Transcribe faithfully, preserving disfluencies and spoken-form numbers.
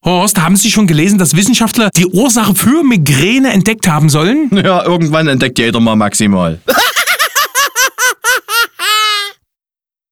Horst, haben Sie schon gelesen, dass Wissenschaftler die Ursache für Migräne entdeckt haben sollen? Ja, irgendwann entdeckt jeder mal maximal.